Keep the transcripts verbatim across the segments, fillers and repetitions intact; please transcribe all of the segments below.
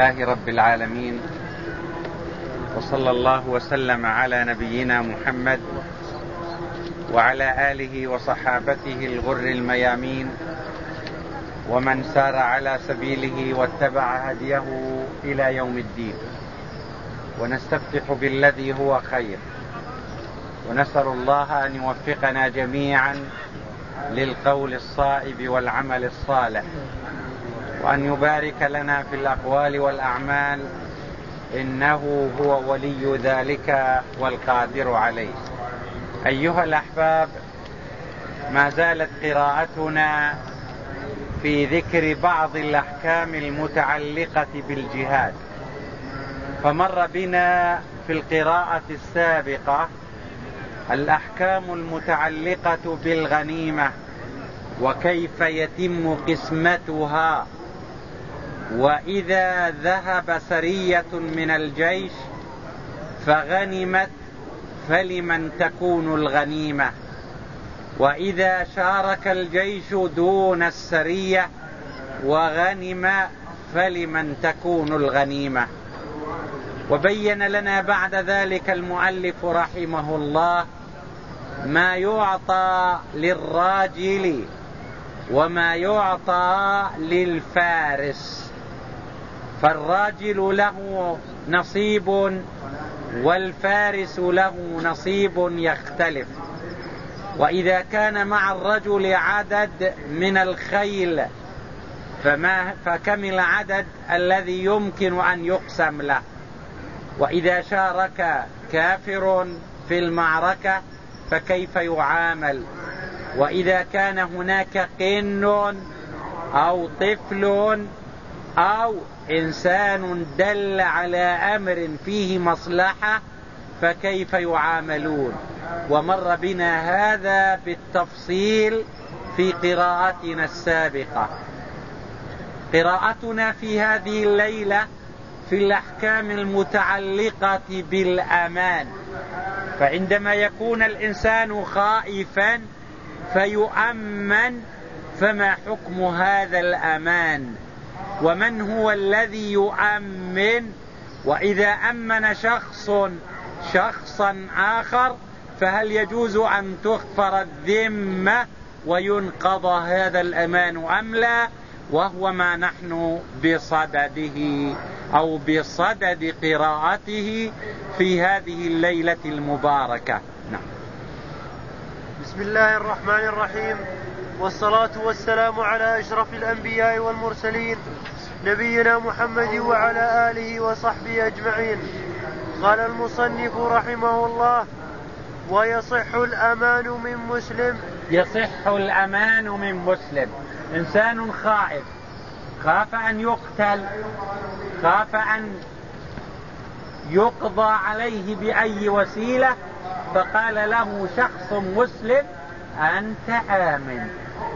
لله رب العالمين، وصلى الله وسلم على نبينا محمد وعلى آله وصحابته الغر الميامين ومن سار على سبيله واتبع هديه إلى يوم الدين. ونستفتح بالذي هو خير، ونسأل الله أن يوفقنا جميعا للقول الصائب والعمل الصالح، وأن يبارك لنا في الأقوال والأعمال، إنه هو ولي ذلك والقادر عليه. أيها الأحباب، ما زالت قراءتنا في ذكر بعض الأحكام المتعلقة بالجهاد، فمر بنا في القراءة السابقة الأحكام المتعلقة بالغنيمة وكيف يتم قسمتها، وإذا ذهب سرية من الجيش فغنمت فلمن تكون الغنيمة، وإذا شارك الجيش دون السرية وغنم فلمن تكون الغنيمة. وبين لنا بعد ذلك المؤلف رحمه الله ما يعطى للراجل وما يعطى للفارس، فالراجل له نصيب والفارس له نصيب يختلف. وإذا كان مع الرجل عدد من الخيل فما فكم العدد الذي يمكن أن يقسم له. وإذا شارك كافر في المعركة فكيف يعامل. وإذا كان هناك قن أو طفل أو إنسان دل على أمر فيه مصلحة فكيف يعاملون. ومر بنا هذا بالتفصيل في قراءتنا السابقة. قراءتنا في هذه الليلة في الأحكام المتعلقة بالأمان، فعندما يكون الإنسان خائفا فيؤمن، فما حكم هذا الأمان؟ ومن هو الذي يؤمن؟ وإذا أمن شخص شخصا آخر فهل يجوز أن تغفر الذمة وينقض هذا الأمان أم لا؟ وهو ما نحن بصدده أو بصدد قراءته في هذه الليلة المباركة. نعم. بسم الله الرحمن الرحيم، والصلاة والسلام على أشرف الأنبياء والمرسلين نبينا محمد وعلى آله وصحبه أجمعين. قال المصنف رحمه الله: ويصح الأمان من مسلم. يصح الأمان من مسلم. إنسان خائف، خاف أن يقتل، خاف أن يقضى عليه بأي وسيلة، فقال له شخص مسلم: أنت آمن،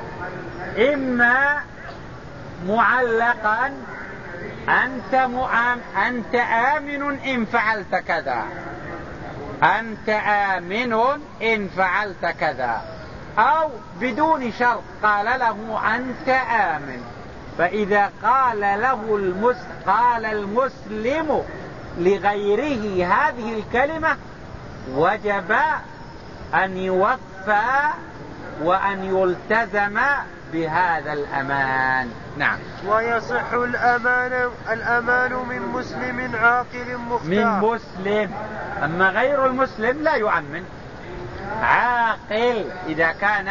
إما معلقا أنت مؤمن، أنت آمن إن فعلت كذا، أنت آمن إن فعلت كذا، أو بدون شرط قال له أنت آمن. فإذا قال له المس... قال المسلم لغيره هذه الكلمة وجب أن يوفى وأن يلتزم بهذا الأمان. نعم. ويصح الأمان الأمان من مسلم عاقل مختار. من مسلم، أما غير المسلم لا يؤمن. عاقل إذا كان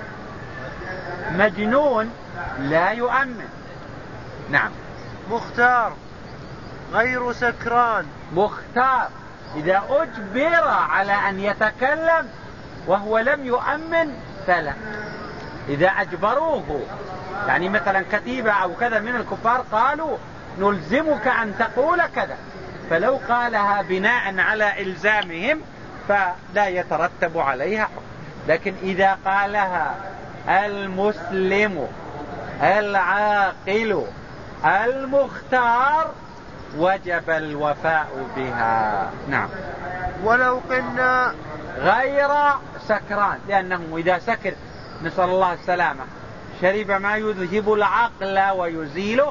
مجنون لا يؤمن. نعم. مختار غير سكران. مختار إذا أجبر على أن يتكلم وهو لم يؤمن فلا. إذا أجبروه، يعني مثلا كتيبة أو كذا من الكفار قالوا نلزمك أن تقول كذا، فلو قالها بناء على إلزامهم فلا يترتب عليها حكم. لكن إذا قالها المسلم العاقل المختار وجب الوفاء بها. نعم. ولو قلنا غير سكران، لأنه إذا سكر نسأل الله السلامة شرب ما يذهب العقل ويزيله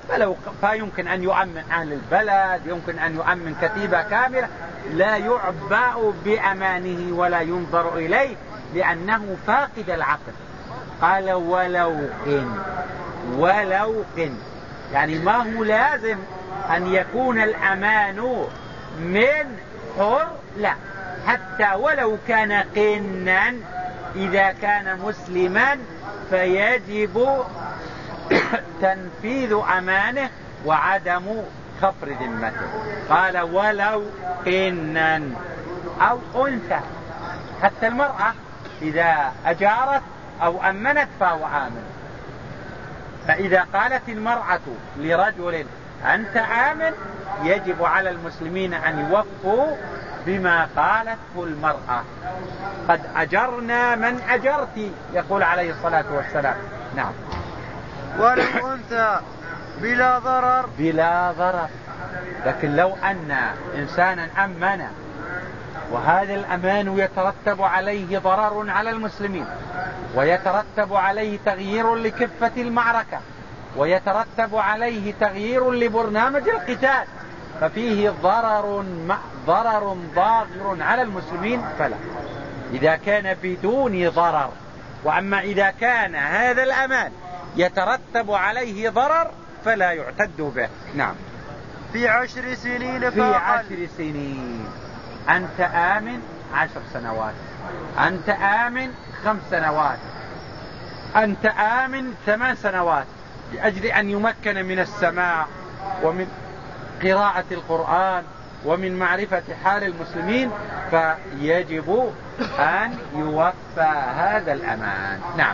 فلو فيمكن أن يؤمن أهل البلد، يمكن أن يؤمن كتيبة كاملة، لا يعبأ بأمانه ولا ينظر إليه لأنه فاقد العقل. قال ولو قن، ولو قن يعني ما هو لازم أن يكون الأمان من حر، لا، حتى ولو كان قنا إذا كان مسلما فيجب تنفيذ أمانه وعدم خفر ذمته. قال ولو قنا أو أنثى، حتى المرأة إذا أجارت أو أمنت فهو آمن. فإذا قالت المرأة لرجل أنت آمن يجب على المسلمين أن يوفوا بما قالته المرأة. قد أجرنا من أجرت، يقول عليه الصلاة والسلام. نعم. ولو أنثى بلا ضرر، بلا ضرر. لكن لو أن إنسانا أمن وهذا الأمان يترتب عليه ضرر على المسلمين، ويترتب عليه تغيير لكفة المعركة، ويترتب عليه تغيير لبرنامج القتال، ففيه ضرر ضرر ضاغر على المسلمين فلا، إذا كان بدون ضرر. وأما إذا كان هذا الأمان يترتب عليه ضرر فلا يعتد به. نعم. في عشر سنين في عشر سنين. أنت آمن عشر سنوات، أنت آمن خمس سنوات، أنت آمن ثمان سنوات، لأجل أن يمكن من السماع ومن قراءة القرآن ومن معرفة حال المسلمين، فيجب أن يوفى هذا الأمان. نعم.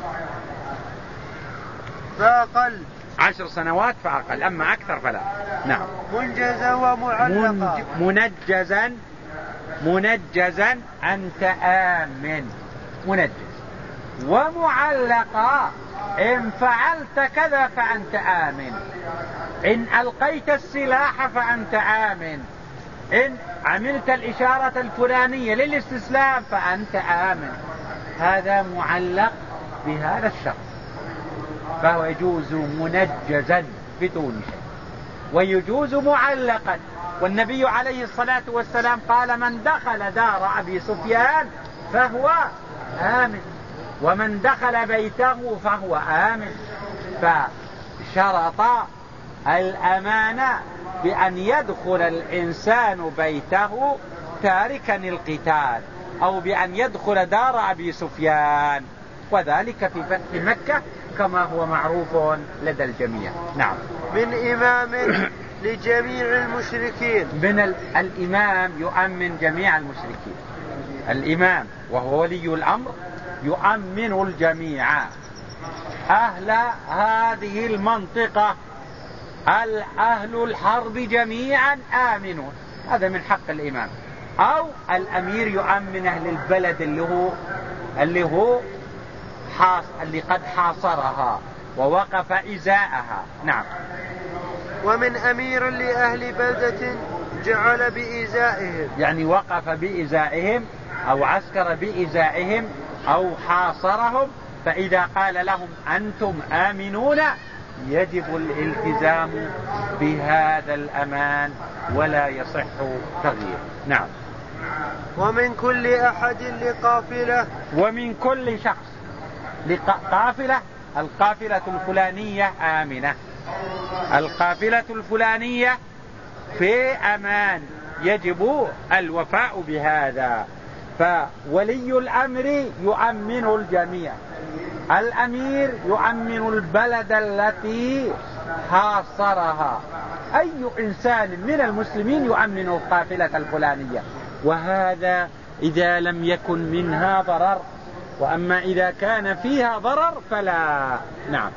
فأقل عشر سنوات فأقل، أما أكثر فلا. نعم. منجزا ومعلقا. منجزا منجزا أنت آمن، منجز. ومعلقا إن فعلت كذا فأنت آمن، إن ألقيت السلاح فأنت آمن، إن عملت الإشارة الفلانية للاستسلام فأنت آمن. هذا معلق بهذا الشخص، فهو يجوز منجزا بدون شيء، ويجوز معلقا. والنبي عليه الصلاة والسلام قال من دخل دار أبي سفيان فهو آمن، ومن دخل بيته فهو آمن. فشرط الأمان بأن يدخل الإنسان بيته تاركا القتال، أو بأن يدخل دار أبي سفيان، وذلك في فتح مكة كما هو معروف لدى الجميع. نعم. من إمام لجميع المشركين. من الإمام يؤمن جميع المشركين. الإمام وهو ولي الأمر يؤمن الجميع، أهل هذه المنطقة، أهل الحرب جميعا آمنون، هذا من حق الإمام. أو الأمير يؤمن أهل البلد اللي هو اللي هو حاص اللي قد حاصرها ووقف إزاءها. نعم. ومن أمير لأهل بلدة جعل بإزائهم، يعني وقف بإزائهم أو عسكر بإزائهم أو حاصرهم، فإذا قال لهم أنتم آمنون يجب الالتزام بهذا الأمان ولا يصح تغيير. نعم. ومن كل أحد لقافلة، ومن كل شخص لقافلة، القافلة الفلانية آمنة، القافلة الفلانية في أمان، يجب الوفاء بهذا. فولي الأمر يؤمن الجميع، الأمير يؤمن البلد التي حاصرها، أي إنسان من المسلمين يؤمن القافلة الفلانية، وهذا إذا لم يكن منها ضرر، وأما إذا كان فيها ضرر فلا. نعم.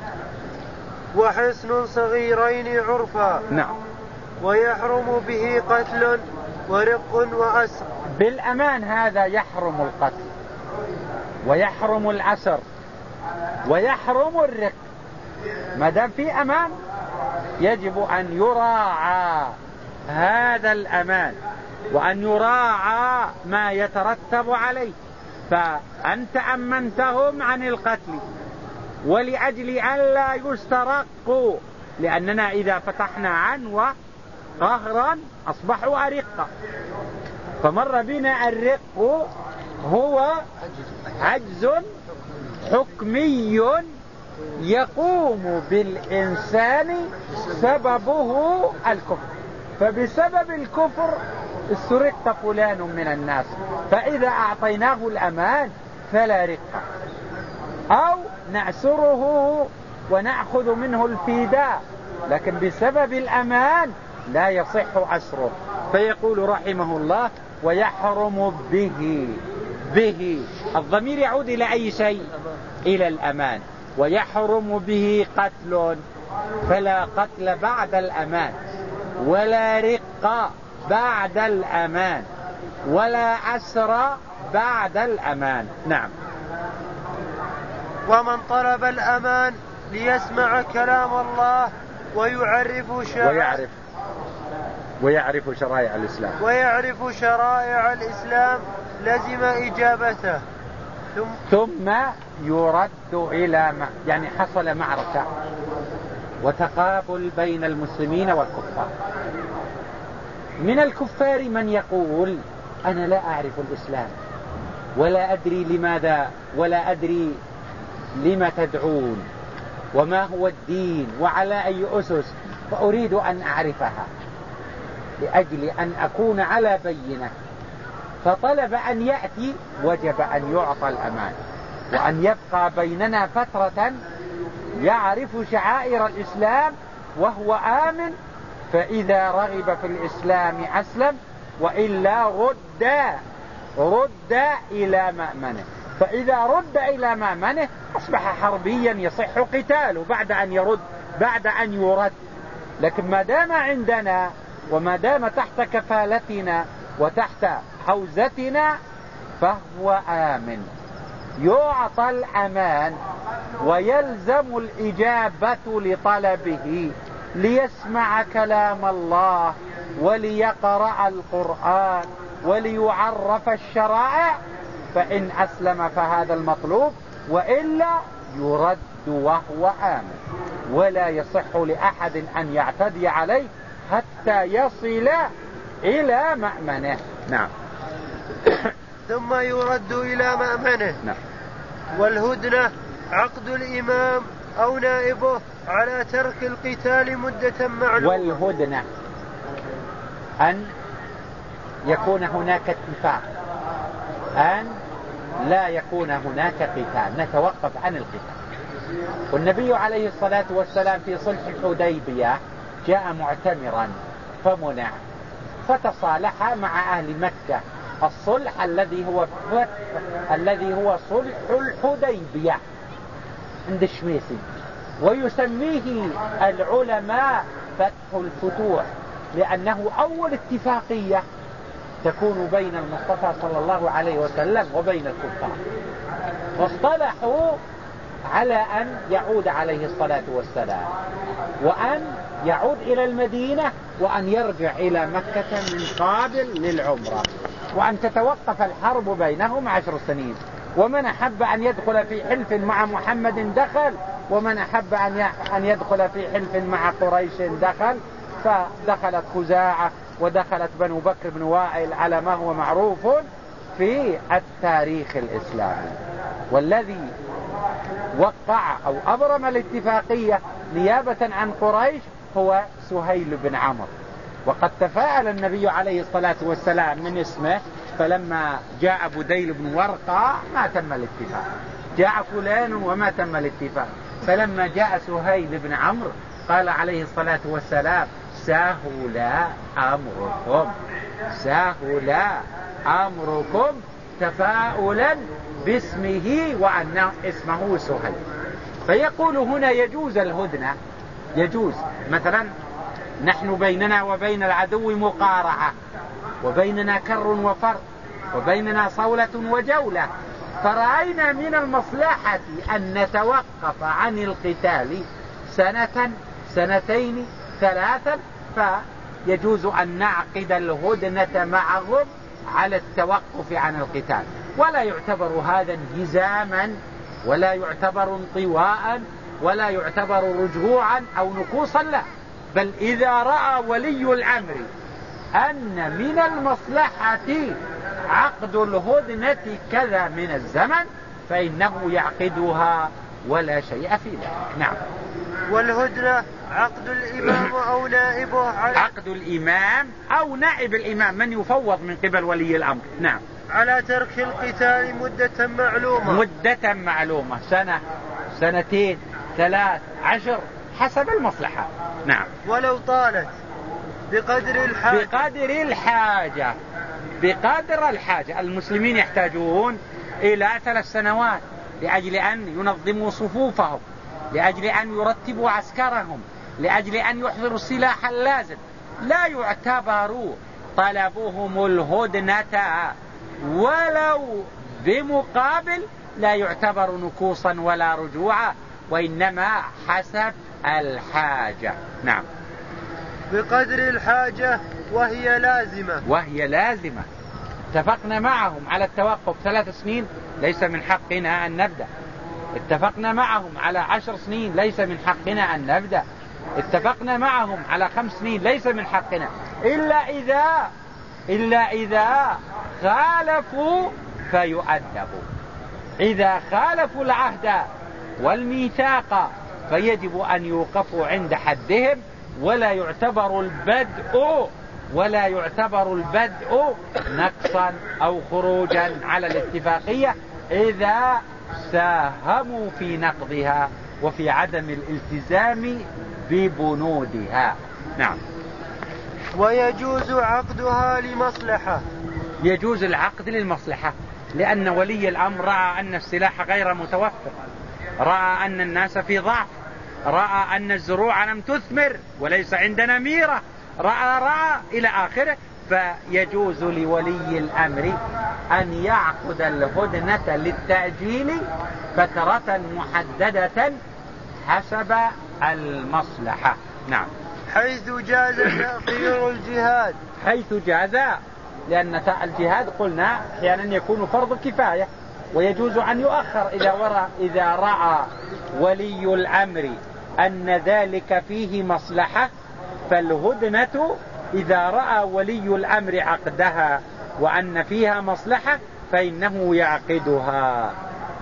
وحصن صغيرين عرفا. نعم. ويحرم به قتل ورق وأسر. بالأمان هذا يحرم القتل ويحرم الأسر ويحرم الرق، ما دام في أمان يجب أن يراعى هذا الأمان وأن يراعى ما يترتب عليه. فأنت أمنتهم عن القتل ولأجل أن لا يسترقوا لأننا إذا فتحنا عنوة قهرا أصبحوا أرقة. فمر بنا الرق هو عجز حكمي يقوم بالإنسان سببه الكفر، فبسبب الكفر استرق فلان من الناس، فإذا أعطيناه الأمان فلا رق، أو نعسره ونأخذ منه الفداء، لكن بسبب الأمان لا يصح أسره. فيقول رحمه الله: ويحرم به. به الضمير يعود إلى أي شيء؟ إلى الأمان. ويحرم به قتل، فلا قتل بعد الأمان، ولا رق بعد الأمان، ولا أسر بعد الأمان. نعم. ومن طلب الأمان ليسمع كلام الله ويعرف شرائع ويعرف ويعرف شرائع الإسلام ويعرف شرائع الإسلام لزم إجابته. ثم, ثم يرد إلى ما يعني حصل معركة وتقابل بين المسلمين والكفار. من الكفار من يقول: أنا لا أعرف الإسلام ولا أدري لماذا ولا أدري لما تدعون وما هو الدين وعلى أي أسس، فأريد أن أعرفها لأجل أن أكون على بينة. فطلب أن يأتي، وجب أن يعطى الأمان، وأن يبقى بيننا فترة يعرف شعائر الإسلام وهو آمن، فإذا رغب في الإسلام أسلم، وإلا رد رد إلى مأمنه. فإذا رد إلى مأمنه أصبح حربيا يصح قتاله بعد أن يرد بعد أن يرد. لكن ما دام عندنا وما دام تحت كفالتنا وتحت حوزتنا فهو آمن، يعطى الأمان ويلزم الإجابة لطلبه ليسمع كلام الله وليقرأ القرآن وليعرف الشرائع. فإن أسلم فهذا المطلوب، وإلا يرد وهو آمن، ولا يصح لأحد أن يعتدي عليه حتى يصل إلى مأمنه. نعم. ثم يرد إلى مأمنه. نعم. والهدنة عقد الإمام أو نائبه على ترك القتال مدة معلومة. والهدنة أن يكون هناك اتفاق أن لا يكون هناك قتال، نتوقف عن القتال. والنبي عليه الصلاة والسلام في صلح الحديبية جاء معتمرا فمنع، فتصالح مع أهل مكة الصلح الذي هو الذي هو صلح الحديبية عند الشميسي، ويسميه العلماء فتح الفتوح، لأنه أول اتفاقية تكون بين المصطفى صلى الله عليه وسلم وبين الكفار. واصطلحوا على أن يعود عليه الصلاة والسلام، وأن يعود إلى المدينة، وأن يرجع إلى مكة من قابل للعمرة، وأن تتوقف الحرب بينهم عشر سنين. ومن أحب أن يدخل في حلف مع محمد دخل، ومن أحب أن يدخل في حلف مع قريش دخل. فدخلت خزاعة ودخلت بنو بكر بن وائل على ما هو معروف في التاريخ الإسلامي. والذي وقع أو أبرم الاتفاقية نيابة عن قريش هو سهيل بن عمرو. وقد تفاءل النبي عليه الصلاة والسلام من اسمه، فلما جاء بديل بن ورقة ما تم الاتفاق، جاء فلان وما تم الاتفاق، فلما جاء سهيل بن عمرو قال عليه الصلاة والسلام: سهل أمركم، سهل أمركم، تفاؤلا باسمه وأن اسمه سهيل. فيقول هنا يجوز الهدنة، يجوز مثلا نحن بيننا وبين العدو مقارعة، وبيننا كر وفر، وبيننا صولة وجولة، فرأينا من المصلحة أن نتوقف عن القتال سنة سنتين ثلاثا، فيجوز أن نعقد الهدنة معهم على التوقف عن القتال، ولا يعتبر هذا انهزاما ولا يعتبر انطواء، ولا يعتبر رجوعا أو نكوصا له، بل إذا رأى ولي الأمر أن من المصلحة عقد الهدنة كذا من الزمن فإنه يعقدها ولا شيء في ذلك. نعم. والهدنة عقد الإمام أو نائبه على عقد الإمام أو نائب الإمام من يفوض من قبل ولي الأمر. نعم. على ترك القتال مدة معلومة مدة معلومة، سنة، سنتين، ثلاث، عشر، حسب المصلحة. نعم. ولو طالت بقدر الحاجة بقدر الحاجة بقدر الحاجة. المسلمين يحتاجون إلى ثلاث سنوات لأجل أن ينظموا صفوفهم، لأجل أن يرتبوا عسكرهم، لأجل أن يحضروا السلاح اللازم. لا يعتبر طلبهم الهدنة ولو بمقابل، لا يعتبر نكوصا ولا رجوعا، وإنما حسب الحاجة. نعم. بقدر الحاجة وهي لازمة وهي لازمة. اتفقنا معهم على التوقف ثلاث سنين، ليس من حقنا أن نبدأ. اتفقنا معهم على عشر سنين، ليس من حقنا أن نبدأ. اتفقنا معهم على خمس سنين، ليس من حقنا، إلا إذا إلا إذا خالفوا فيؤدبوا. إذا خالفوا العهد والميثاق فيجب أن يوقفوا عند حدهم، ولا يعتبر البدء ولا يعتبر البدء نقصا أو خروجا على الاتفاقية إذا ساهموا في نقضها وفي عدم الالتزام ببنودها. نعم. ويجوز عقدها لمصلحة. يجوز العقد للمصلحة، لأن ولي الأمر رأى أن السلاح غير متوفر، رأى أن الناس في ضعف، رأى أن الزروع لم تثمر وليس عندنا ميرة، رأى رأى إلى آخره. فيجوز لولي الأمر أن يعقد الهدنة للتأجيل فترة محددة حسب المصلحة. نعم. حيث جاز تأخير الجهاد. حيث جاز، لأن الجهاد قلنا أحيانا يكون فرض كفاية ويجوز أن يؤخر إذا ورى إذا رأى ولي الأمر أن ذلك فيه مصلحة. فالهدنة إذا رأى ولي الأمر عقدها وأن فيها مصلحة فإنه يعقدها.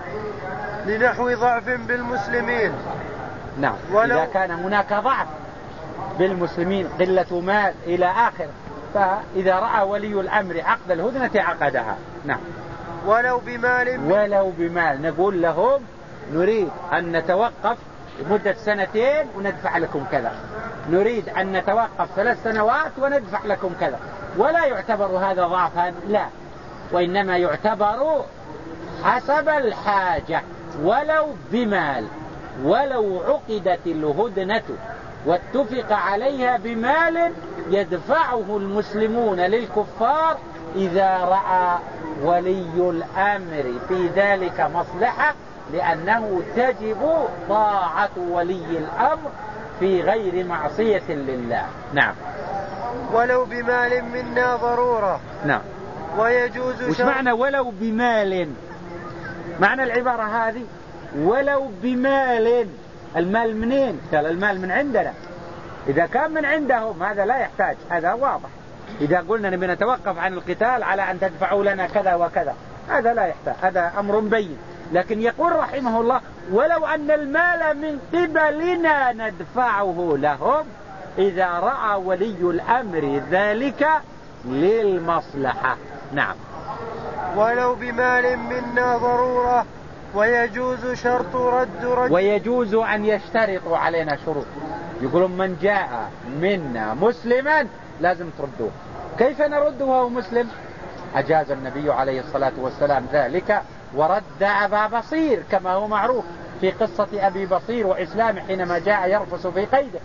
لنحو ضعف بالمسلمين. نعم. إذا كان هناك ضعف بالمسلمين، قلة مال إلى آخر، فإذا رأى ولي الأمر عقد الهدنة عقدها. نعم. ولو بمال ولو بمال، نقول لهم نريد أن نتوقف مدة سنتين وندفع لكم كذا، نريد أن نتوقف ثلاث سنوات وندفع لكم كذا، ولا يعتبر هذا ضعفا، لا، وإنما يعتبر حسب الحاجة. ولو بمال، ولو عقدت الهدنة واتفق عليها بمال يدفعه المسلمون للكفار إذا رأى ولي الأمر في ذلك مصلحة، لأنه تجب طاعة ولي الأمر في غير معصية لله. نعم. ولو بمال منا ضرورة. نعم. ويجوز. وش معنى ولو بمال؟ معنى العبارة هذه ولو بمال، المال منين؟ قال المال من عندنا. إذا كان من عندهم هذا لا يحتاج، هذا واضح. إذا قلنا نبي نتوقف عن القتال على أن تدفعوا لنا كذا وكذا، هذا لا يحتاج، هذا أمر بين. لكن يقول رحمه الله ولو أن المال من قبلنا ندفعه لهم إذا رأى ولي الأمر ذلك للمصلحة. نعم. ولو بمال منا ضرورة. ويجوز شرط رد رجل. ويجوز أن يشترطوا علينا شروط، يقولون من جاء منا مسلما لازم تردوه. كيف نرده وهو مسلم؟ أجاز النبي عليه الصلاة والسلام ذلك ورد أبا بصير كما هو معروف في قصة أبي بصير وإسلام حينما جاء يرفس في قيده.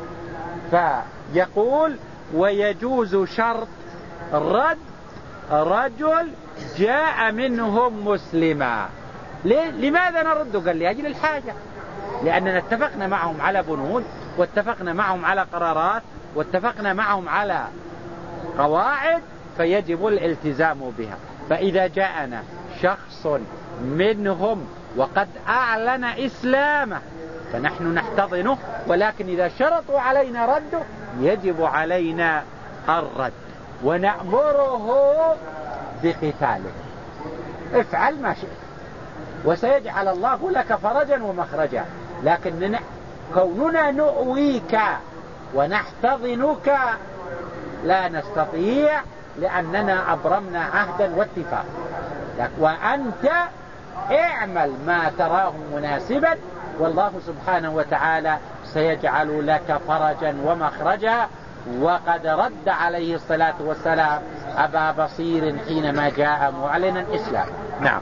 فيقول ويجوز شرط رد رجل جاء منهم مسلما. ليه؟ لماذا نرده؟ قال لأجل الحاجة، لأننا اتفقنا معهم على بنود، واتفقنا معهم على قرارات، واتفقنا معهم على قواعد، فيجب الالتزام بها. فإذا جاءنا شخص منهم وقد أعلن إسلامه فنحن نحتضنه، ولكن إذا شرطوا علينا رده يجب علينا الرد، ونأمره بقتاله. افعل ما شئت وسيجعل الله لك فرجا ومخرجا، لكن كوننا نؤويك ونحتضنك لا نستطيع، لأننا أبرمنا عهدا واتفاقا. وأنت اعمل ما تراه مناسبا، والله سبحانه وتعالى سيجعل لك فرجا ومخرجا. وقد رد عليه الصلاة والسلام أبا بصير حينما جاء معلنا الإسلام. نعم.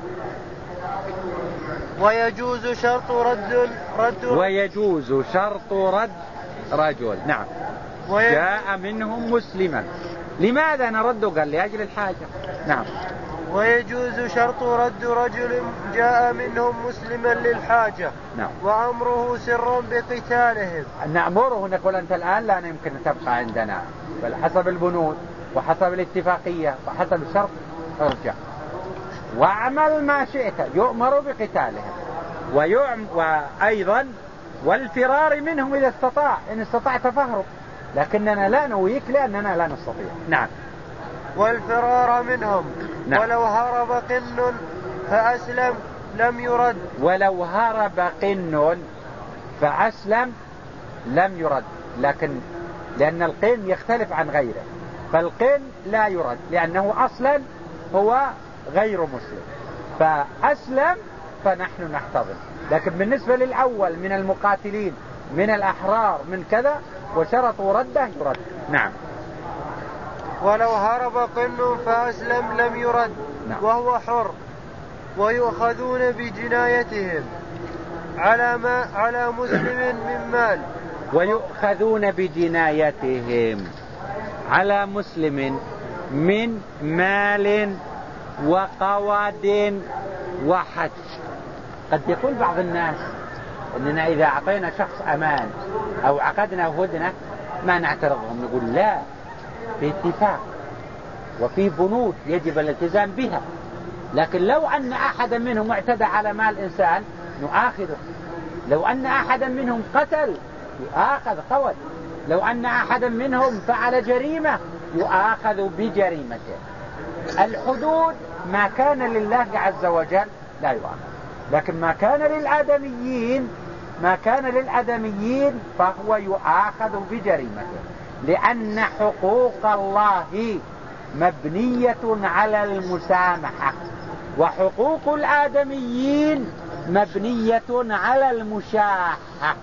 ويجوز شرط رد رد ويجوز شرط رد رجل. نعم. جاء منهم مسلما. لماذا نرده؟ قال لأجل الحاجة. نعم. ويجوز شرط رد رجل جاء منهم مسلما للحاجة. نعم. وأمره سرا بقتالهم. نأمره نقول أنت الآن لا يمكن أن تبقى عندنا، بل حسب البنود وحسب الاتفاقية وحسب الشرط ارجع واعمل ما شئت. يؤمر بقتالهم ويعم وأيضا والفرار منهم إذا استطاع، إن استطعت فهرب، لكننا لا نويك لأننا لا نستطيع. نعم. والفرار منهم. نعم. ولو هرب قن فأسلم لم يرد. ولو هرب قن فأسلم لم يرد، لكن لأن القن يختلف عن غيره، فالقن لا يرد لأنه أصلا هو غير مسلم، فأسلم فنحن نحتضن. لكن بالنسبة للأول من المقاتلين من الأحرار من كذا وشرطوا رده يرد. نعم. ولو هرب قن فأسلم لم يرد. نعم. وهو حر. ويؤخذون بجنايتهم على ما على مسلم من مال. ويؤخذون بجنايتهم على مسلم من مال وقواد وحج. قد يقول بعض الناس اننا اذا اعطينا شخص امان او عقدنا هدنة ما نعترضهم. نقول لا، في اتفاق وفي بنود يجب الالتزام بها، لكن لو ان احدا منهم اعتدى على مال انسان نؤاخذه، لو ان احدا منهم قتل يؤاخذ قود، لو ان احدا منهم فعل جريمة يؤاخذ بجريمته. الحدود ما كان لله عز وجل لا يؤاخذ، لكن ما كان للآدميين ما كان للآدميين فهو يؤاخذ بجريمته، لأن حقوق الله مبنية على المسامحة، وحقوق الآدميين مبنية على المشاحة.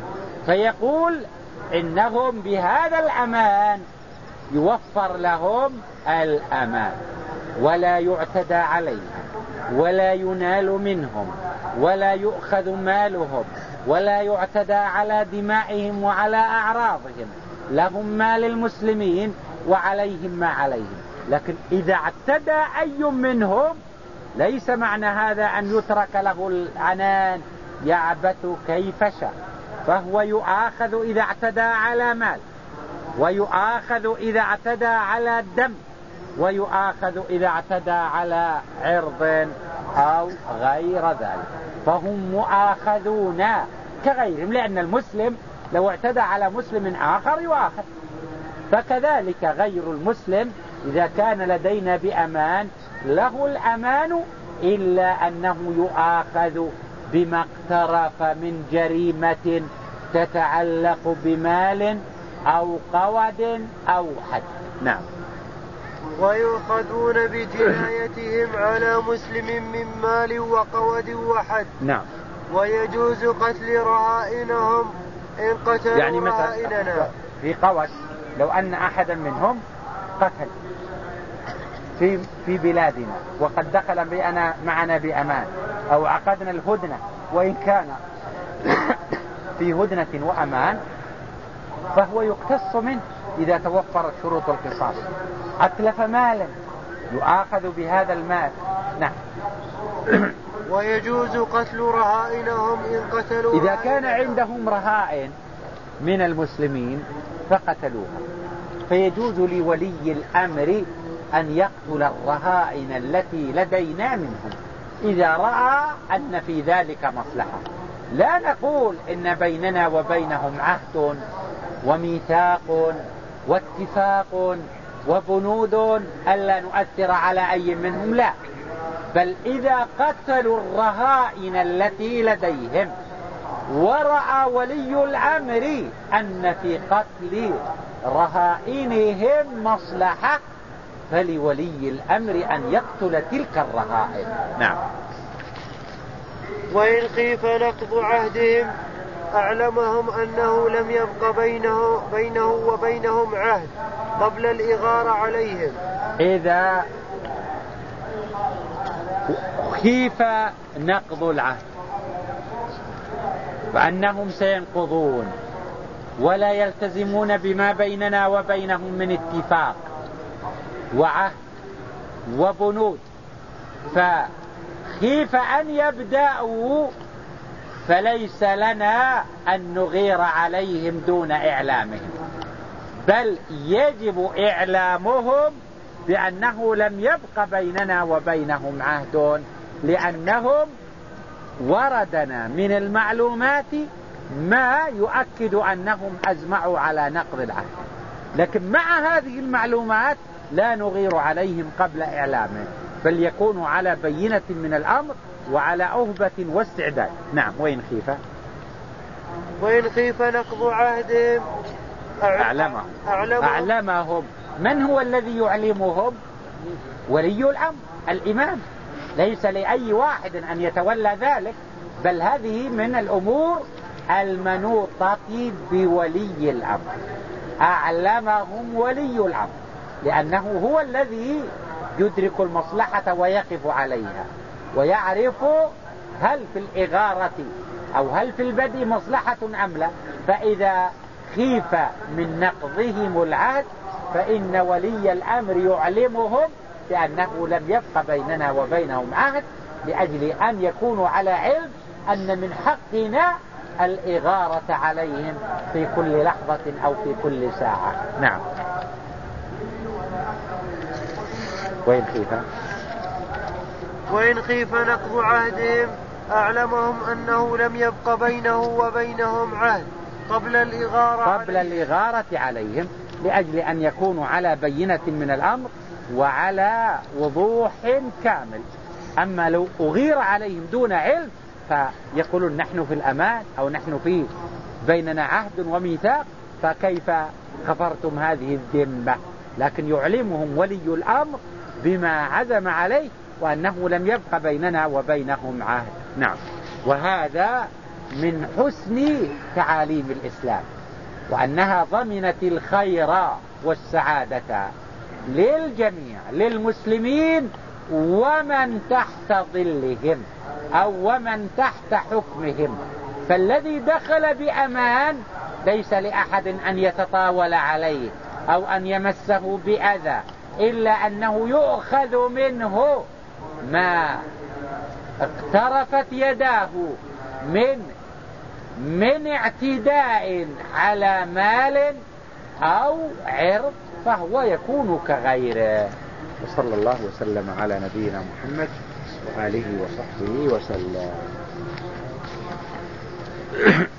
فيقول إنهم بهذا الأمان يوفر لهم الأمان، ولا يعتدى عليهم، ولا ينال منهم، ولا يؤخذ مالهم، ولا يعتدى على دمائهم وعلى أعراضهم. لهم ما للمسلمين وعليهم ما عليهم. لكن إذا اعتدى أي منهم ليس معنى هذا أن يترك له العنان يعبث كيف شاء، فهو يؤاخذ إذا اعتدى على مال، ويؤاخذ إذا اعتدى على دم، ويؤاخذ إذا اعتدى على عرض أو غير ذلك، فهم مؤاخذون كغيرهم، لأن المسلم لو اعتدى على مسلم آخر يؤاخذ. فكذلك غير المسلم إذا كان لدينا بأمان له الأمان، إلا أنه يؤاخذ بما اقترف من جريمة تتعلق بمال أو قود أو حد. نعم. ويؤخذون بجنايتهم على مسلم من مال وقود وحد. نعم. ويجوز قتل رهائنهم إن قتلوا يعني رهائننا. في قود لو أن أحدا منهم قتل في في بلادنا وقد دخل بأنا معنا بأمان، أو عقدنا الهدنة وإن كان في هدنة وأمان، فهو يقتص منه إذا توفرت شروط القصاص. أتلف مالا يؤاخذ بهذا المال. نعم. ويجوز قتل رهائنهم إن قتلوا إذا كان عندهم رهائن من المسلمين فقتلوها، فيجوز لولي الأمر أن يقتل الرهائن التي لدينا منهم إذا رأى أن في ذلك مصلحة. لا نقول إن بيننا وبينهم عهد وميثاق واتفاق وبنود ألا نؤثر على أي منهم، لا، بل إذا قتلوا الرهائن التي لديهم ورأى ولي الأمر أن في قتل رهائنهم مصلحة فلولي الأمر أن يقتل تلك الرهائن. نعم. وإن خيف نقض عهدهم أعلمهم أنه لم يبق بينه, بينه وبينهم عهد قبل الإغارة عليهم. إذا خيف نقض العهد فأنهم سينقضون ولا يلتزمون بما بيننا وبينهم من اتفاق وعهد وبنود، فخيف أن يبدأوا فليس لنا أن نغير عليهم دون إعلامهم، بل يجب إعلامهم بأنه لم يبق بيننا وبينهم عهد، لأنهم وردنا من المعلومات ما يؤكد أنهم أزمعوا على نقض العهد، لكن مع هذه المعلومات لا نغير عليهم قبل إعلامهم، بل يكونوا على بينة من الأمر وعلى أهبة واستعداد. نعم. وإن خيف وإن خيف نقض عهدهم أعلمهم. أعلمهم. أعلمهم. من هو الذي يعلمهم؟ ولي الأمر الإمام، ليس لأي واحد أن يتولى ذلك، بل هذه من الأمور المنوطة بولي الأمر. أعلمهم ولي الأمر لأنه هو الذي يدرك المصلحة ويقف عليها ويعرف هل في الإغارة أو هل في البدء مصلحة أم لا. فإذا خيف من نقضهم العهد فإن ولي الأمر يعلمهم بأنه لم يبق بيننا وبينهم عهد، لأجل أن يكونوا على علم أن من حقنا الإغارة عليهم في كل لحظة أو في كل ساعة. نعم. وإن خيف وإن خيف نقض عهدهم أعلمهم أنه لم يبق بينه وبينهم عهد قبل الإغارة قبل الإغارة عليهم، لأجل أن يكونوا على بينة من الأمر وعلى وضوح كامل. أما لو أغير عليهم دون علم فيقولون نحن في الأمان أو نحن في بيننا عهد وميثاق، فكيف كفرتم هذه الذمة؟ لكن يعلمهم ولي الأمر بما عزم عليه وأنه لم يبق بيننا وبينهم عهد. نعم. وهذا من حسن تعاليم الإسلام، وأنها ضمنت الخير والسعادة للجميع، للمسلمين ومن تحت ظلهم أو ومن تحت حكمهم. فالذي دخل بأمان ليس لأحد أن يتطاول عليه أو أن يمسه بأذى، إلا أنه يؤخذ منه ما اقترفت يداه من من اعتداء على مال أو عرض، فهو يكون كغيره. وصلى الله وسلم على نبينا محمد وآله وصحبه وسلم.